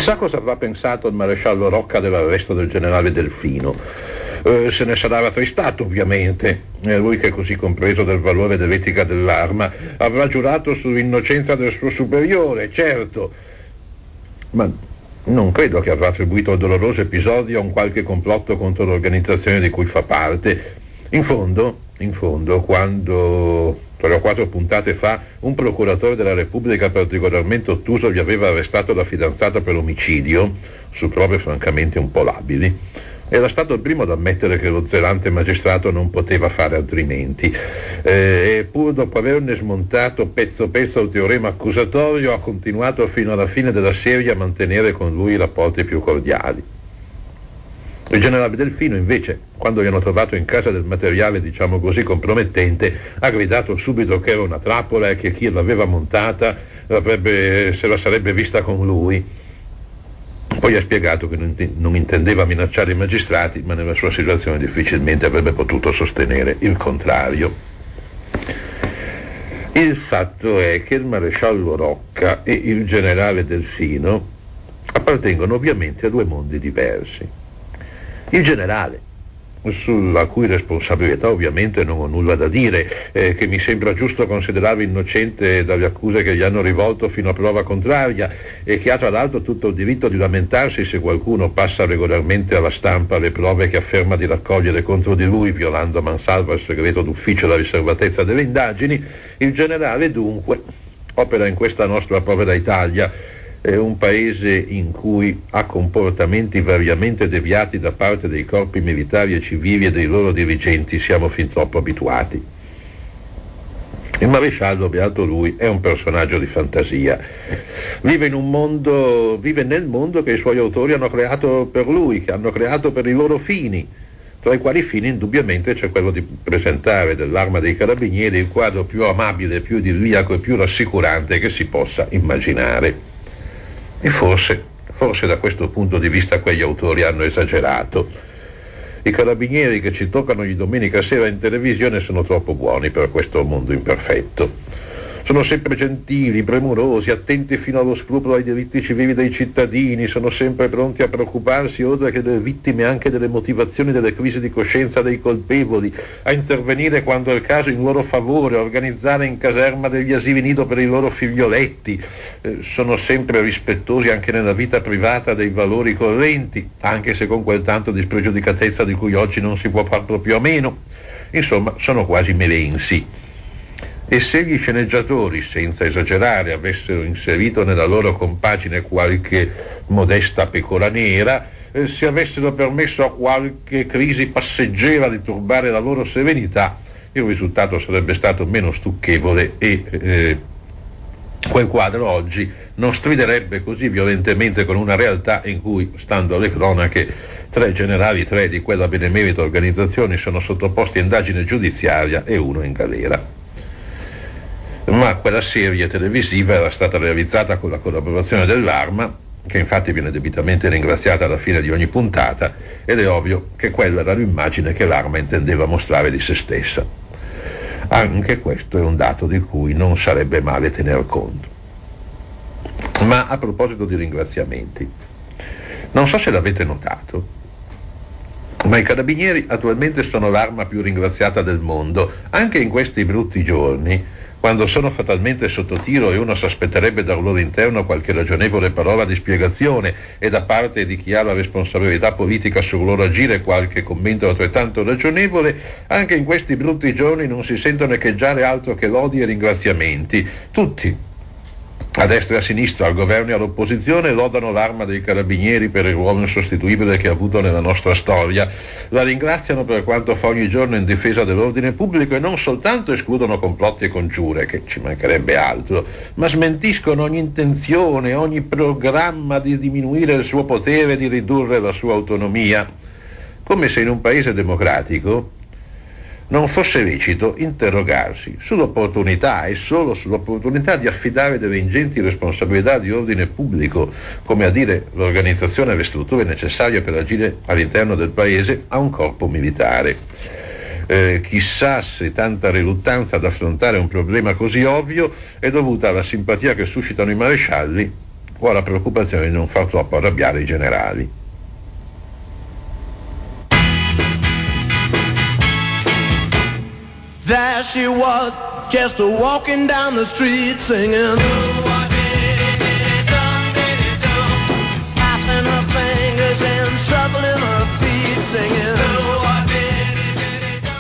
Chissà cosa avrà pensato il maresciallo Rocca dell'arresto del generale Delfino. Se ne sarà rattristato ovviamente, lui che è così compreso del valore dell'etica dell'arma, avrà giurato sull'innocenza del suo superiore, certo, ma non credo che avrà attribuito il doloroso episodio a un qualche complotto contro l'organizzazione di cui fa parte. In fondo, quando 3 o 4 puntate fa un procuratore della Repubblica particolarmente ottuso vi aveva arrestato la fidanzata per omicidio, su prove francamente un po' labili, era stato il primo ad ammettere che lo zelante magistrato non poteva fare altrimenti, e pur dopo averne smontato pezzo pezzo il teorema accusatorio ha continuato fino alla fine della serie a mantenere con lui i rapporti più cordiali. Il generale Delfino invece, quando gli hanno trovato in casa del materiale diciamo così compromettente, ha gridato subito che era una trappola e che chi l'aveva montata se la sarebbe vista con lui. Poi ha spiegato che non intendeva minacciare i magistrati, ma nella sua situazione difficilmente avrebbe potuto sostenere il contrario. Il fatto è che il maresciallo Rocca e il generale Delfino appartengono ovviamente a 2 mondi diversi. Il generale, sulla cui responsabilità ovviamente non ho nulla da dire, che mi sembra giusto considerarlo innocente dalle accuse che gli hanno rivolto fino a prova contraria e che ha tra l'altro tutto il diritto di lamentarsi se qualcuno passa regolarmente alla stampa le prove che afferma di raccogliere contro di lui, violando a mansalva il segreto d'ufficio e la riservatezza delle indagini. Il generale dunque opera in questa nostra povera Italia, è un paese in cui a comportamenti variamente deviati da parte dei corpi militari e civili e dei loro dirigenti siamo fin troppo abituati. Il maresciallo, beato lui, è un personaggio di fantasia. Vive nel mondo che i suoi autori hanno creato per lui, che hanno creato per i loro fini, tra i quali fini indubbiamente c'è quello di presentare dell'Arma dei Carabinieri il quadro più amabile, più idilliaco e più rassicurante che si possa immaginare. E forse da questo punto di vista quegli autori hanno esagerato. I carabinieri che ci toccano di domenica sera in televisione sono troppo buoni per questo mondo imperfetto. Sono sempre gentili, premurosi, attenti fino allo scrupolo ai diritti civili dei cittadini, sono sempre pronti a preoccuparsi, oltre che delle vittime, anche delle motivazioni delle crisi di coscienza dei colpevoli, a intervenire quando è il caso in loro favore, a organizzare in caserma degli asili nido per i loro figlioletti, sono sempre rispettosi anche nella vita privata dei valori correnti, anche se con quel tanto di spregiudicatezza di cui oggi non si può far proprio a meno. Insomma, sono quasi melensi. E se gli sceneggiatori, senza esagerare, avessero inserito nella loro compagine qualche modesta pecora nera, se avessero permesso a qualche crisi passeggera di turbare la loro serenità, il risultato sarebbe stato meno stucchevole e quel quadro oggi non striderebbe così violentemente con una realtà in cui, stando alle cronache, 3 generali, 3 di quella benemerita organizzazione sono sottoposti a indagine giudiziaria e 1 in galera. Ma quella serie televisiva era stata realizzata con la collaborazione dell'Arma, che infatti viene debitamente ringraziata alla fine di ogni puntata, ed è ovvio che quella era l'immagine che l'Arma intendeva mostrare di se stessa. Anche questo è un dato di cui non sarebbe male tener conto. Ma a proposito di ringraziamenti, non so se l'avete notato, ma i carabinieri attualmente sono l'arma più ringraziata del mondo, anche in questi brutti giorni, quando sono fatalmente sotto tiro e uno si aspetterebbe dal loro interno qualche ragionevole parola di spiegazione e da parte di chi ha la responsabilità politica sul loro agire qualche commento altrettanto ragionevole, anche in questi brutti giorni non si sentono echeggiare altro che lodi e ringraziamenti. Tutti, a destra e a sinistra, al governo e all'opposizione, lodano l'Arma dei Carabinieri per il ruolo insostituibile che ha avuto nella nostra storia, la ringraziano per quanto fa ogni giorno in difesa dell'ordine pubblico e non soltanto escludono complotti e congiure, che ci mancherebbe altro, ma smentiscono ogni intenzione, ogni programma di diminuire il suo potere e di ridurre la sua autonomia, come se in un paese democratico non fosse lecito interrogarsi sull'opportunità e solo sull'opportunità di affidare delle ingenti responsabilità di ordine pubblico, come a dire l'organizzazione e le strutture necessarie per agire all'interno del paese, a un corpo militare. Chissà se tanta riluttanza ad affrontare un problema così ovvio è dovuta alla simpatia che suscitano i marescialli ho la preoccupazione di non far troppo arrabbiare i generali. There she was, just walking down the street singing